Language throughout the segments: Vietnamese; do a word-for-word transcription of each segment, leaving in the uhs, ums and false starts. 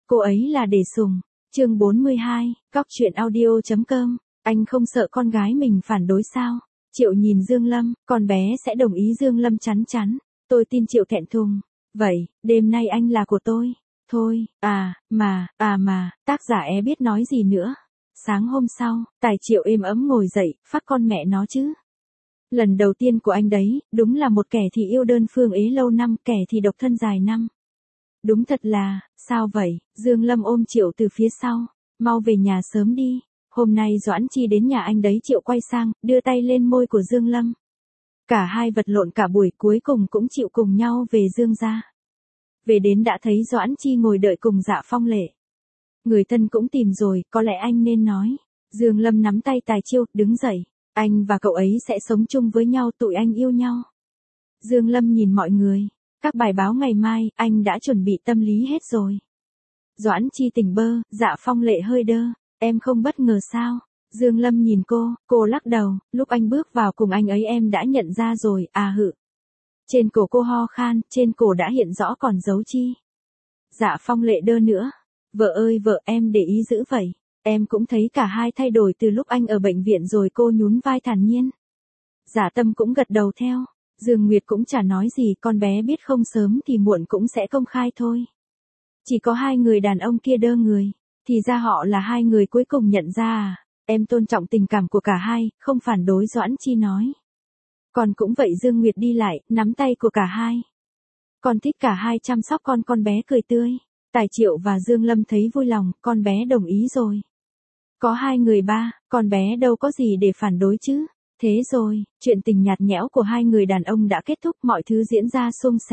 cô ấy là để sủng. Chương bốn mươi hai, cóc truyện audio chấm com. Anh không sợ con gái mình phản đối sao? Triệu nhìn Dương Lâm, con bé sẽ đồng ý. Dương Lâm chắn chắn. Tôi tin Triệu thẹn thùng. Vậy, đêm nay anh là của tôi. Thôi, à, mà, à mà, tác giả é biết nói gì nữa. Sáng hôm sau, Tài Triệu êm ấm ngồi dậy, phát con mẹ nó chứ. Lần đầu tiên của anh đấy, đúng là một kẻ thì yêu đơn phương ế lâu năm, kẻ thì độc thân dài năm. Đúng thật là, sao vậy? Dương Lâm ôm Triệu từ phía sau. Mau về nhà sớm đi. Hôm nay Doãn Chi đến nhà anh đấy. Triệu quay sang, đưa tay lên môi của Dương Lâm. Cả hai vật lộn cả buổi, cuối cùng cũng chịu cùng nhau về Dương gia. Về đến đã thấy Doãn Chi ngồi đợi cùng Dạ Phong Lệ. Người thân cũng tìm rồi, có lẽ anh nên nói. Dương Lâm nắm tay Tài Chiêu, đứng dậy. Anh và cậu ấy sẽ sống chung với nhau, tụi anh yêu nhau. Dương Lâm nhìn mọi người. Các bài báo ngày mai, anh đã chuẩn bị tâm lý hết rồi. Doãn Chi tỉnh bơ, Dạ Phong Lệ hơi đơ. Em không bất ngờ sao? Dương Lâm nhìn cô, cô lắc đầu. Lúc anh bước vào cùng anh ấy em đã nhận ra rồi, à hự. Trên cổ cô ho khan, trên cổ đã hiện rõ còn dấu chi. Dạ Phong Lệ đơ nữa. Vợ ơi vợ, em để ý dữ vậy. Em cũng thấy cả hai thay đổi từ lúc anh ở bệnh viện rồi. Cô nhún vai thản nhiên. Dạ Tâm cũng gật đầu theo. Dương Nguyệt cũng chả nói gì, con bé biết không sớm thì muộn cũng sẽ công khai thôi. Chỉ có hai người đàn ông kia đơ người, thì ra họ là hai người cuối cùng nhận ra à. Em tôn trọng tình cảm của cả hai, không phản đối. Doãn Chi nói. Còn cũng vậy. Dương Nguyệt đi lại, nắm tay của cả hai. Con thích cả hai chăm sóc con. Con bé cười tươi. Tài Triệu và Dương Lâm thấy vui lòng, con bé đồng ý rồi. Có hai người ba, con bé đâu có gì để phản đối chứ. Thế rồi, chuyện tình nhạt nhẽo của hai người đàn ông đã kết thúc, mọi thứ diễn ra suôn sẻ.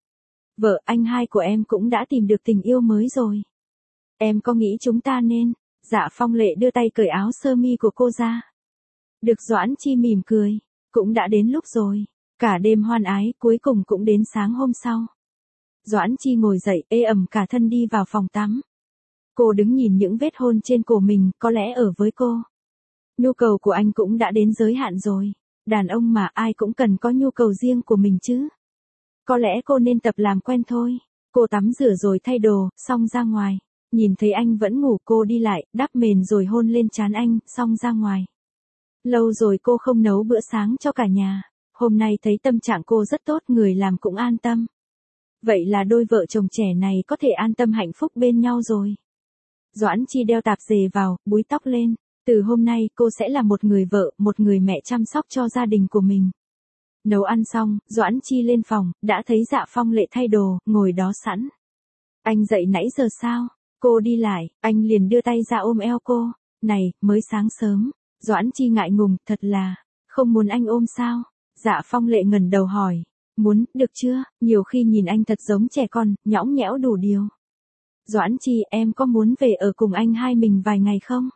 Vợ anh hai của em cũng đã tìm được tình yêu mới rồi. Em có nghĩ chúng ta nên... Dạ Phong Lệ đưa tay cởi áo sơ mi của cô ra. Được. Doãn Chi mỉm cười. Cũng đã đến lúc rồi. Cả đêm hoan ái, cuối cùng cũng đến sáng hôm sau. Doãn Chi ngồi dậy, ê ẩm cả thân đi vào phòng tắm. Cô đứng nhìn những vết hôn trên cổ mình, có lẽ ở với cô. Nhu cầu của anh cũng đã đến giới hạn rồi. Đàn ông mà ai cũng cần có nhu cầu riêng của mình chứ. Có lẽ cô nên tập làm quen thôi. Cô tắm rửa rồi thay đồ, xong ra ngoài. Nhìn thấy anh vẫn ngủ, cô đi lại, đắp mền rồi hôn lên trán anh, xong ra ngoài. Lâu rồi cô không nấu bữa sáng cho cả nhà. Hôm nay thấy tâm trạng cô rất tốt, người làm cũng an tâm. Vậy là đôi vợ chồng trẻ này có thể an tâm hạnh phúc bên nhau rồi. Doãn Chi đeo tạp dề vào, búi tóc lên. Từ hôm nay cô sẽ là một người vợ, một người mẹ chăm sóc cho gia đình của mình. Nấu ăn xong, Doãn Chi lên phòng, đã thấy Dạ Phong Lệ thay đồ, ngồi đó sẵn. Anh dậy nãy giờ sao? Cô đi lại, anh liền đưa tay ra ôm eo cô. Này, mới sáng sớm. Doãn Chi ngại ngùng, thật là, không muốn anh ôm sao? Dạ Phong Lệ ngẩng đầu hỏi. Muốn, được chưa? Nhiều khi nhìn anh thật giống trẻ con, nhõng nhẽo đủ điều. Doãn Chi, em có muốn về ở cùng anh hai mình vài ngày không?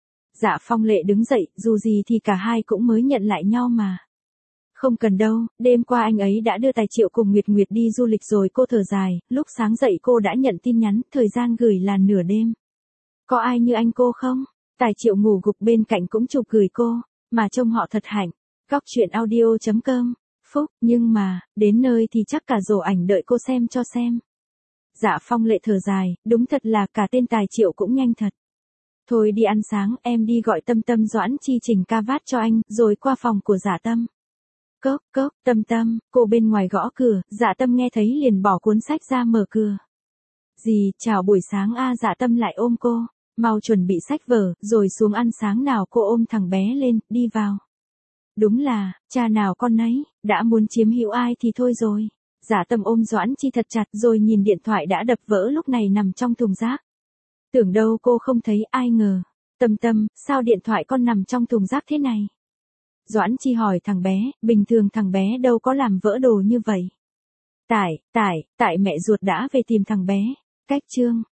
Dạ Phong Lệ đứng dậy, dù gì thì cả hai cũng mới nhận lại nhau mà. Không cần đâu, đêm qua anh ấy đã đưa Tài Triệu cùng Nguyệt Nguyệt đi du lịch rồi. Cô thở dài, lúc sáng dậy cô đã nhận tin nhắn, thời gian gửi là nửa đêm. Có ai như anh cô không? Tài Triệu ngủ gục bên cạnh cũng chụp gửi cô, mà trông họ thật hạnh. Cóc truyện audio chấm com. Phúc, nhưng mà, đến nơi thì chắc cả rổ ảnh đợi cô xem cho xem. Dạ Phong Lệ thở dài, đúng thật là cả tên Tài Triệu cũng nhanh thật. Thôi đi ăn sáng, em đi gọi Tâm Tâm. Doãn Chi chỉnh ca vát cho anh, rồi qua phòng của Dạ Tâm. Cốc, cốc, Tâm Tâm, cô bên ngoài gõ cửa. Dạ Tâm nghe thấy liền bỏ cuốn sách ra mở cửa. Dì, chào buổi sáng a. Dạ Tâm lại ôm cô. Mau chuẩn bị sách vở, rồi xuống ăn sáng nào. Cô ôm thằng bé lên, đi vào. Đúng là, cha nào con nấy, đã muốn chiếm hữu ai thì thôi rồi. Dạ Tâm ôm Doãn Chi thật chặt rồi nhìn điện thoại đã đập vỡ lúc này nằm trong thùng rác. Tưởng đâu cô không thấy, ai ngờ. Tâm Tâm, sao điện thoại con nằm trong thùng rác thế này? Doãn Chi hỏi thằng bé, bình thường thằng bé đâu có làm vỡ đồ như vậy. Tại, tại, tại mẹ ruột đã về tìm thằng bé. Cách chương.